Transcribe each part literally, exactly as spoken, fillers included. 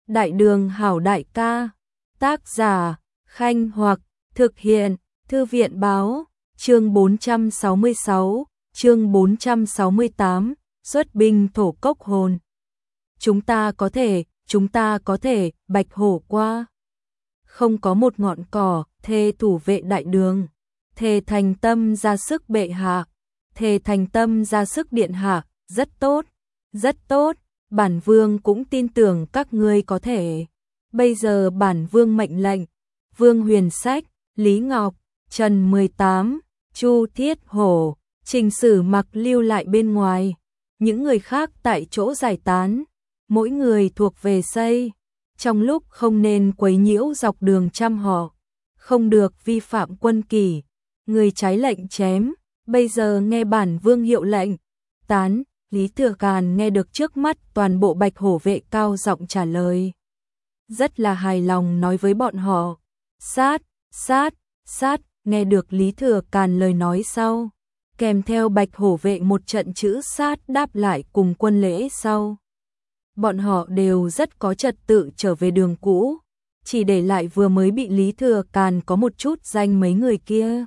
Đại đường hảo đại ca. Tác giả, Khanh Hoặc, thực hiện, Thư viện Báo, chương bốn trăm sáu mươi sáu, chương bốn trăm sáu mươi tám, xuất binh thổ cốc hồn. Chúng ta có thể, chúng ta có thể, bạch hổ qua. Không có một ngọn cỏ, thề thủ vệ đại đường. Thề thành tâm ra sức bệ hạ. Thề thành tâm ra sức điện hạ, rất tốt, rất tốt. Bản vương cũng tin tưởng các ngươi có thể. Bây giờ bản vương mệnh lệnh. Vương Huyền Sách, Lý Ngọc, Trần mười tám, Chu Thiết Hổ, Trình Sử Mặc lưu lại bên ngoài. Những người khác tại chỗ giải tán. Mỗi người thuộc về xây. Trong lúc không nên quấy nhiễu dọc đường trăm họ. Không được vi phạm quân kỷ. Người trái lệnh chém. Bây giờ nghe bản vương hiệu lệnh. Tán. Lý Thừa Càn nghe được trước mắt toàn bộ bạch hổ vệ cao giọng trả lời. Rất là hài lòng nói với bọn họ. Sát, sát, sát, nghe được Lý Thừa Càn lời nói sau. Kèm theo bạch hổ vệ một trận chữ sát đáp lại cùng quân lễ sau. Bọn họ đều rất có trật tự trở về đường cũ. Chỉ để lại vừa mới bị Lý Thừa Càn có một chút danh mấy người kia.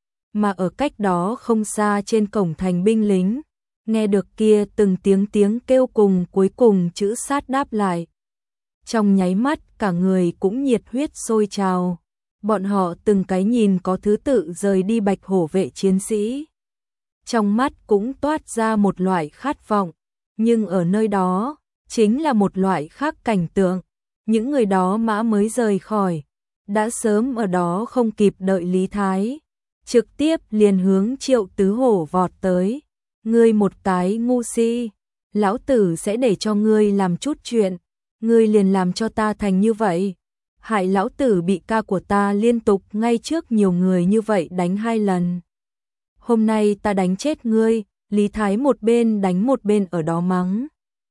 Mà ở cách đó không xa trên cổng thành binh lính. Nghe được kia từng tiếng tiếng kêu cùng cuối cùng chữ sát đáp lại. Trong nháy mắt cả người cũng nhiệt huyết sôi trào. Bọn họ từng cái nhìn có thứ tự rời đi bạch hổ vệ chiến sĩ. Trong mắt cũng toát ra một loại khát vọng. Nhưng ở nơi đó, chính là một loại khác cảnh tượng. Những người đó mã mới rời khỏi. Đã sớm ở đó không kịp đợi Lý Thái. Trực tiếp liền hướng Triệu Tứ Hổ vọt tới. Ngươi một cái ngu si, lão tử sẽ để cho ngươi làm chút chuyện, ngươi liền làm cho ta thành như vậy. Hại lão tử bị ca của ta liên tục ngay trước nhiều người như vậy đánh hai lần. Hôm nay ta đánh chết ngươi, Lý Thái một bên đánh một bên ở đó mắng.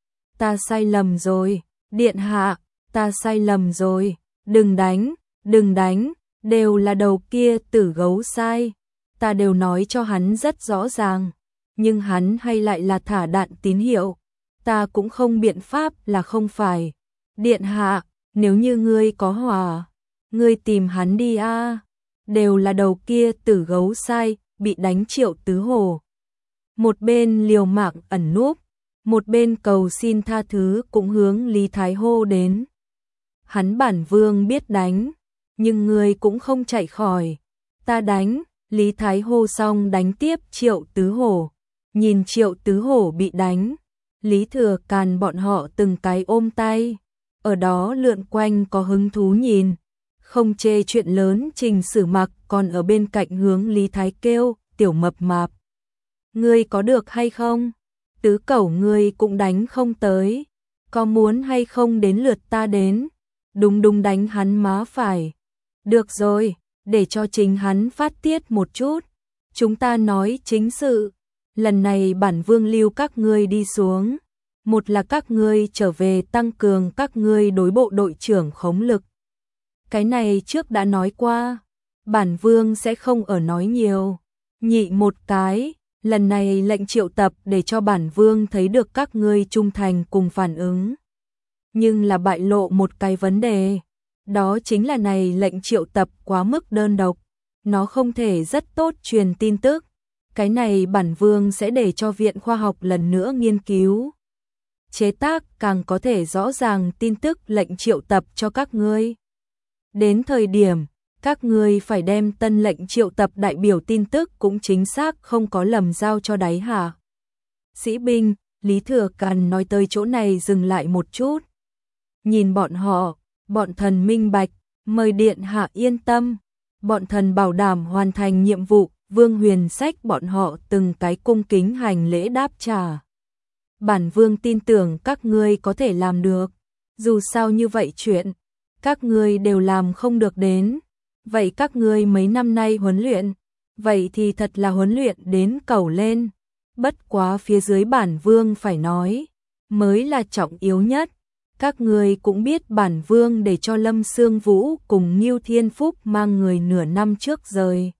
Ta sai lầm rồi, điện hạ, ta sai lầm rồi, đừng đánh, đừng đánh, đều là đầu kia tử gấu sai, ta đều nói cho hắn rất rõ ràng. Nhưng hắn hay lại là thả đạn tín hiệu, ta cũng không biện pháp là không phải. Điện hạ, nếu như ngươi có hỏa, ngươi tìm hắn đi a. À. Đều là đầu kia tử gấu sai, bị đánh Triệu Tứ Hổ. Một bên liều mạng ẩn núp, một bên cầu xin tha thứ cũng hướng Lý Thái hô đến. Hắn bản vương biết đánh, nhưng ngươi cũng không chạy khỏi. Ta đánh, Lý Thái hô xong đánh tiếp Triệu Tứ Hổ. Nhìn Triệu Tứ Hổ bị đánh, Lý Thừa Càn bọn họ từng cái ôm tay, ở đó lượn quanh có hứng thú nhìn, không chê chuyện lớn. Trình Sử Mặc còn ở bên cạnh hướng Lý Thái kêu, tiểu mập mạp. Ngươi có được hay không? Tứ cẩu ngươi cũng đánh không tới, có muốn hay không đến lượt ta đến, đúng đúng đánh hắn má phải. Được rồi, để cho chính hắn phát tiết một chút, chúng ta nói chính sự. Lần này bản vương lưu các ngươi đi xuống. Một là các ngươi trở về tăng cường các ngươi đối bộ đội trưởng khống lực. Cái này trước đã nói qua. Bản vương sẽ không ở nói nhiều. Nhị một cái. Lần này lệnh triệu tập để cho bản vương thấy được các ngươi trung thành cùng phản ứng. Nhưng là bại lộ một cái vấn đề. Đó chính là này lệnh triệu tập quá mức đơn độc. Nó không thể rất tốt truyền tin tức. Cái này bản vương sẽ để cho Viện Khoa học lần nữa nghiên cứu. Chế tác càng có thể rõ ràng tin tức lệnh triệu tập cho các ngươi. Đến thời điểm, các ngươi phải đem tân lệnh triệu tập đại biểu tin tức cũng chính xác không có lầm giao cho đáy hạ. Sĩ binh, Lý Thừa Càn nói tới chỗ này dừng lại một chút. Nhìn bọn họ, bọn thần minh bạch, mời điện hạ yên tâm. Bọn thần bảo đảm hoàn thành nhiệm vụ. Vương Huyền Sách bọn họ từng cái cung kính hành lễ đáp trả. Bản vương tin tưởng các ngươi có thể làm được. Dù sao như vậy chuyện, các ngươi đều làm không được đến. Vậy các ngươi mấy năm nay huấn luyện, vậy thì thật là huấn luyện đến cầu lên. Bất quá phía dưới bản vương phải nói, mới là trọng yếu nhất. Các ngươi cũng biết bản vương để cho Lâm Sương Vũ cùng Ngưu Thiên Phúc mang người nửa năm trước rời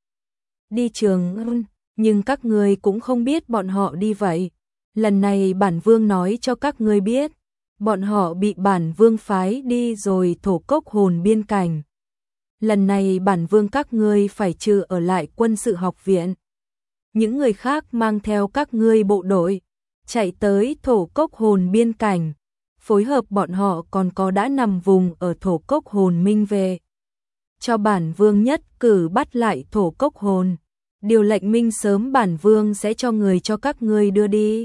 đi Trường, nhưng các ngươi cũng không biết bọn họ đi vậy. Lần này bản vương nói cho các ngươi biết, bọn họ bị bản vương phái đi rồi thổ cốc hồn biên cảnh. Lần này bản vương các ngươi phải trừ ở lại quân sự học viện. Những người khác mang theo các ngươi bộ đội, chạy tới thổ cốc hồn biên cảnh, phối hợp bọn họ còn có đã nằm vùng ở thổ cốc hồn minh về. Cho bản vương nhất cử bắt lại thổ cốc hồn. Điều lệnh minh sớm bản vương sẽ cho người cho các ngươi đưa đi.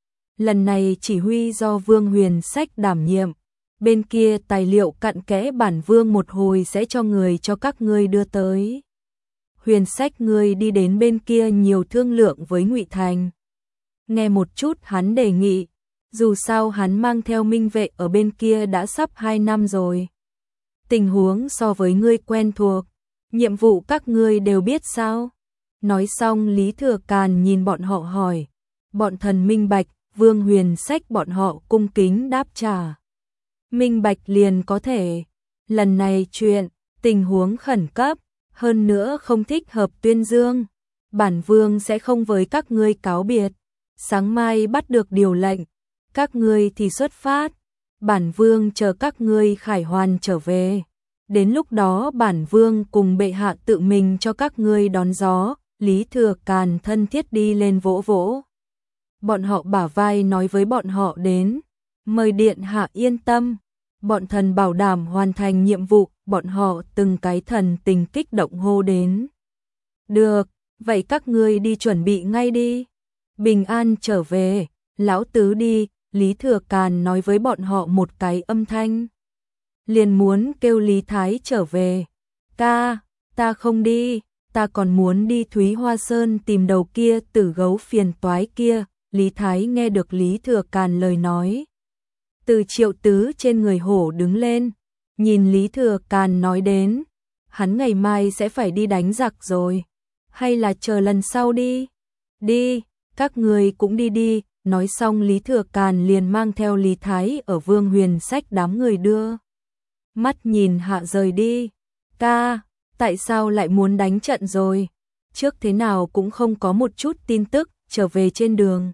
Lần này chỉ huy do Vương Huyền Sách đảm nhiệm. Bên kia tài liệu cặn kẽ bản vương một hồi sẽ cho người cho các ngươi đưa tới. Huyền Sách ngươi đi đến bên kia nhiều thương lượng với Ngụy Thành. Nghe một chút hắn đề nghị, dù sao hắn mang theo minh vệ ở bên kia đã sắp hai năm rồi. Tình huống so với ngươi quen thuộc, nhiệm vụ các ngươi đều biết sao? Nói xong Lý Thừa Càn nhìn bọn họ hỏi, bọn thần minh bạch, Vương Huyền Sách bọn họ cung kính đáp trả. Minh bạch liền có thể, lần này chuyện, tình huống khẩn cấp, hơn nữa không thích hợp tuyên dương. Bản vương sẽ không với các ngươi cáo biệt, sáng mai bắt được điều lệnh, các ngươi thì xuất phát, bản vương chờ các ngươi khải hoàn trở về. Đến lúc đó bản vương cùng bệ hạ tự mình cho các ngươi đón gió. Lý Thừa Càn thân thiết đi lên vỗ vỗ bọn họ bả vai nói với bọn họ đến, mời điện hạ yên tâm, bọn thần bảo đảm hoàn thành nhiệm vụ, bọn họ từng cái thần tình kích động hô đến. Được, vậy các ngươi đi chuẩn bị ngay đi, bình an trở về, lão tứ đi. Lý Thừa Càn nói với bọn họ một cái âm thanh, liền muốn kêu Lý Thái trở về. Ca, ta không đi, ta còn muốn đi Thúy Hoa Sơn tìm đầu kia tử gấu phiền toái kia. Lý Thái nghe được Lý Thừa Càn lời nói, từ triệu tứ trên người hổ đứng lên, nhìn Lý Thừa Càn nói đến, hắn ngày mai sẽ phải đi đánh giặc rồi, hay là chờ lần sau đi? Đi, các người cũng đi đi. Nói xong Lý Thừa Càn liền mang theo Lý Thái ở Vương Huyền Sách đám người đưa mắt nhìn hạ rời đi. Ca, tại sao lại muốn đánh trận rồi? Trước thế nào cũng không có một chút tin tức, trở về trên đường.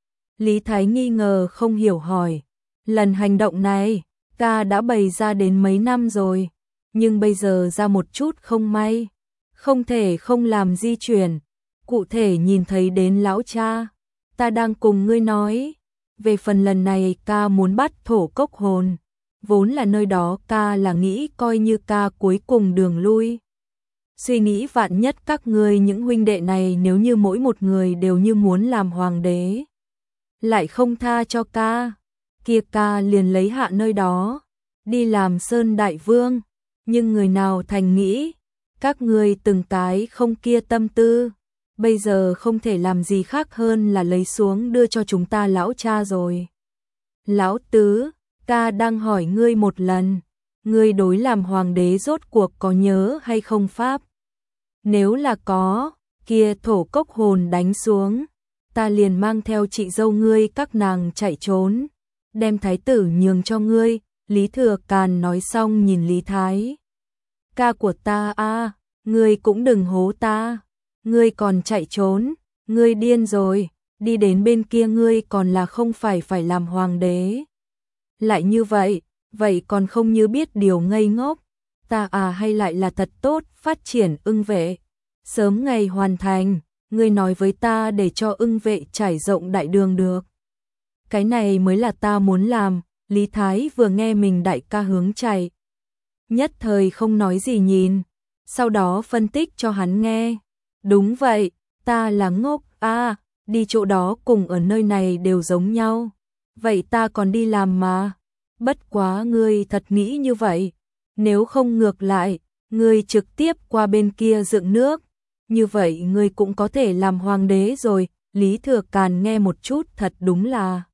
Lý Thái nghi ngờ không hiểu hỏi, lần hành động này, ca đã bày ra đến mấy năm rồi, nhưng bây giờ ra một chút không may, không thể không làm di chuyển, cụ thể nhìn thấy đến lão cha. Ta đang cùng ngươi nói, về phần lần này ca muốn bắt thổ cốc hồn, vốn là nơi đó ca là nghĩ coi như ca cuối cùng đường lui. Suy nghĩ vạn nhất các ngươi những huynh đệ này nếu như mỗi một người đều như muốn làm hoàng đế, lại không tha cho ca, kia ca liền lấy hạ nơi đó, đi làm Sơn Đại Vương, nhưng người nào thành nghĩ, các ngươi từng cái không kia tâm tư. Bây giờ không thể làm gì khác hơn là lấy xuống đưa cho chúng ta lão cha rồi. Lão tứ, ca đang hỏi ngươi một lần, ngươi đối làm hoàng đế rốt cuộc có nhớ hay không pháp? Nếu là có, kia thổ cốc hồn đánh xuống, ta liền mang theo chị dâu ngươi các nàng chạy trốn, đem thái tử nhường cho ngươi. Lý Thừa Càn nói xong nhìn Lý Thái. Ca của ta a, ngươi cũng đừng hố ta. Ngươi còn chạy trốn, ngươi điên rồi, đi đến bên kia ngươi còn là không phải phải làm hoàng đế. Lại như vậy, vậy còn không như biết điều ngây ngốc, ta à hay lại là thật tốt phát triển ưng vệ. Sớm ngày hoàn thành, ngươi nói với ta để cho ưng vệ trải rộng đại đường được. Cái này mới là ta muốn làm. Lý Thái vừa nghe mình đại ca hướng chạy, nhất thời không nói gì nhìn, sau đó phân tích cho hắn nghe. Đúng vậy, ta là ngốc, à, đi chỗ đó cùng ở nơi này đều giống nhau. Vậy ta còn đi làm mà. Bất quá ngươi thật nghĩ như vậy. Nếu không ngược lại, ngươi trực tiếp qua bên kia dựng nước. Như vậy ngươi cũng có thể làm hoàng đế rồi. Lý Thừa Càn nghe một chút thật đúng là.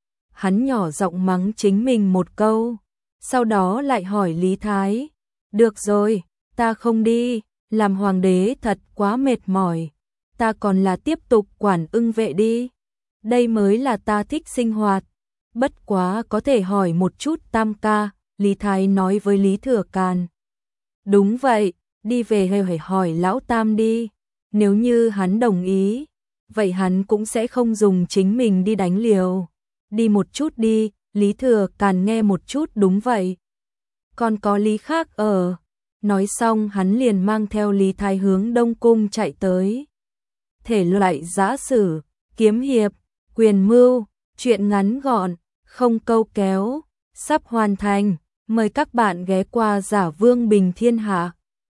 Hắn nhỏ giọng mắng chính mình một câu. Sau đó lại hỏi Lý Thái. Được rồi, ta không đi. Làm hoàng đế thật quá mệt mỏi, ta còn là tiếp tục quản ưng vệ đi. Đây mới là ta thích sinh hoạt. Bất quá có thể hỏi một chút tam ca, Lý Thái nói với Lý Thừa Càn. Đúng vậy, đi về hay hỏi lão tam đi. Nếu như hắn đồng ý, vậy hắn cũng sẽ không dùng chính mình đi đánh liều. Đi một chút đi, Lý Thừa Càn nghe một chút đúng vậy. Còn có lý khác ở. Nói xong hắn liền mang theo Lý Thái hướng Đông Cung chạy tới. Thể loại giã sử, kiếm hiệp, quyền mưu, truyện ngắn gọn, không câu kéo, sắp hoàn thành. Mời các bạn ghé qua Giả Vương Bình Thiên Hạ.